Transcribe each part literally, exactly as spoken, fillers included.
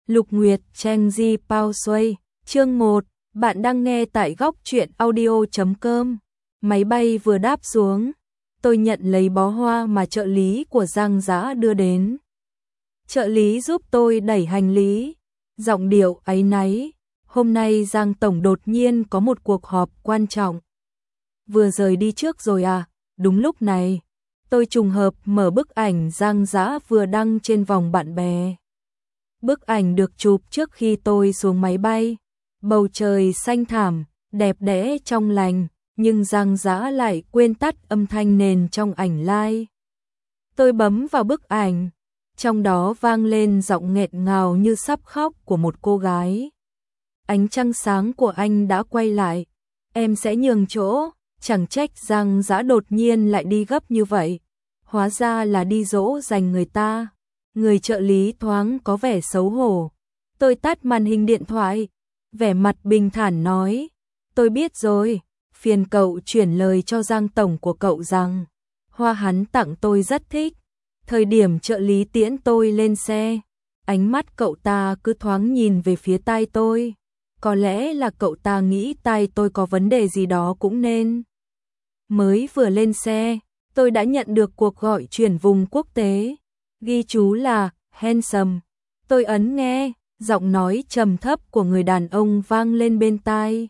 Lục Nguyệt Cheng Di Pao Xuôi, chương một, bạn đang nghe tại góc truyện audio chấm com. Máy bay vừa đáp xuống, tôi nhận lấy bó hoa mà trợ lý của Giang Dã đưa đến. Trợ lý giúp tôi đẩy hành lý, giọng điệu áy náy, hôm nay Giang Tổng đột nhiên có một cuộc họp quan trọng. Vừa rời đi trước rồi à, đúng lúc này, tôi trùng hợp mở bức ảnh Giang Dã vừa đăng trên vòng bạn bè. Bức ảnh được chụp trước khi tôi xuống máy bay, bầu trời xanh thẳm, đẹp đẽ trong lành, nhưng Giang Dã lại quên tắt âm thanh nền trong ảnh live. Tôi bấm vào bức ảnh, trong đó vang lên giọng nghẹn ngào như sắp khóc của một cô gái. Ánh trăng sáng của anh đã quay lại, em sẽ nhường chỗ, chẳng trách Giang Dã đột nhiên lại đi gấp như vậy, hóa ra là đi dỗ dành người ta. Người trợ lý thoáng có vẻ xấu hổ. Tôi tắt màn hình điện thoại, vẻ mặt bình thản nói, tôi biết rồi, phiền cậu chuyển lời cho Giang Tổng của cậu rằng, hoa hắn tặng tôi rất thích. Thời điểm trợ lý tiễn tôi lên xe, ánh mắt cậu ta cứ thoáng nhìn về phía tai tôi. Có lẽ là cậu ta nghĩ tai tôi có vấn đề gì đó cũng nên. Mới vừa lên xe, tôi đã nhận được cuộc gọi chuyển vùng quốc tế. Ghi chú là handsome. Tôi ấn nghe, giọng nói trầm thấp của người đàn ông vang lên bên tai.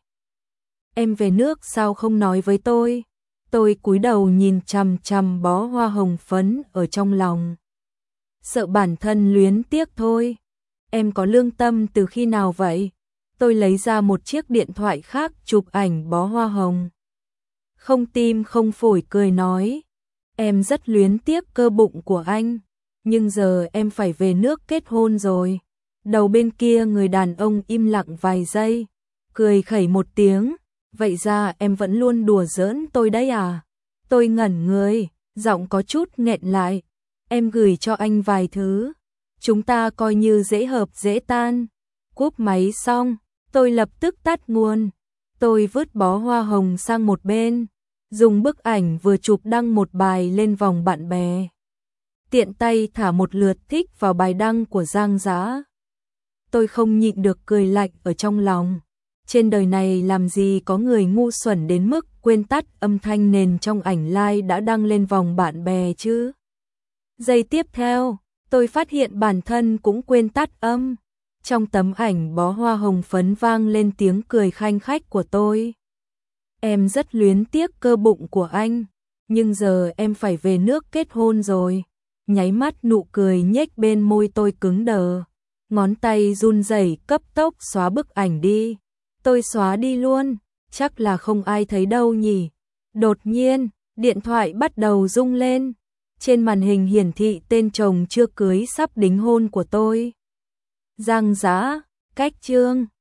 Em về nước sao không nói với tôi? Tôi cúi đầu nhìn chằm chằm bó hoa hồng phấn ở trong lòng. Sợ bản thân luyến tiếc thôi. Em có lương tâm từ khi nào vậy? Tôi lấy ra một chiếc điện thoại khác chụp ảnh bó hoa hồng. Không tim không phổi cười nói. Em rất luyến tiếc cơ bụng của anh. Nhưng giờ em phải về nước kết hôn rồi. Đầu bên kia người đàn ông im lặng vài giây, cười khẩy một tiếng. Vậy ra em vẫn luôn đùa giỡn tôi đấy à? Tôi ngẩn người, giọng có chút nghẹn lại. Em gửi cho anh vài thứ. Chúng ta coi như dễ hợp dễ tan. Cúp máy xong, tôi lập tức tắt nguồn. Tôi vứt bó hoa hồng sang một bên, dùng bức ảnh vừa chụp đăng một bài lên vòng bạn bè. Tiện tay thả một lượt thích vào bài đăng của Giang Dã. Tôi không nhịn được cười lạnh ở trong lòng. Trên đời này làm gì có người ngu xuẩn đến mức quên tắt âm thanh nền trong ảnh live đã đăng lên vòng bạn bè chứ. Giây tiếp theo, tôi phát hiện bản thân cũng quên tắt âm. Trong tấm ảnh bó hoa hồng phấn vang lên tiếng cười khanh khách của tôi. Em rất luyến tiếc cơ bụng của anh, nhưng giờ em phải về nước kết hôn rồi. Nháy mắt nụ cười nhếch bên môi tôi cứng đờ. Ngón tay run rẩy cấp tốc xóa bức ảnh đi. Tôi xóa đi luôn, chắc là không ai thấy đâu nhỉ. Đột nhiên, điện thoại bắt đầu rung lên. Trên màn hình hiển thị tên chồng chưa cưới sắp đính hôn của tôi. Giang Dã, cách chương.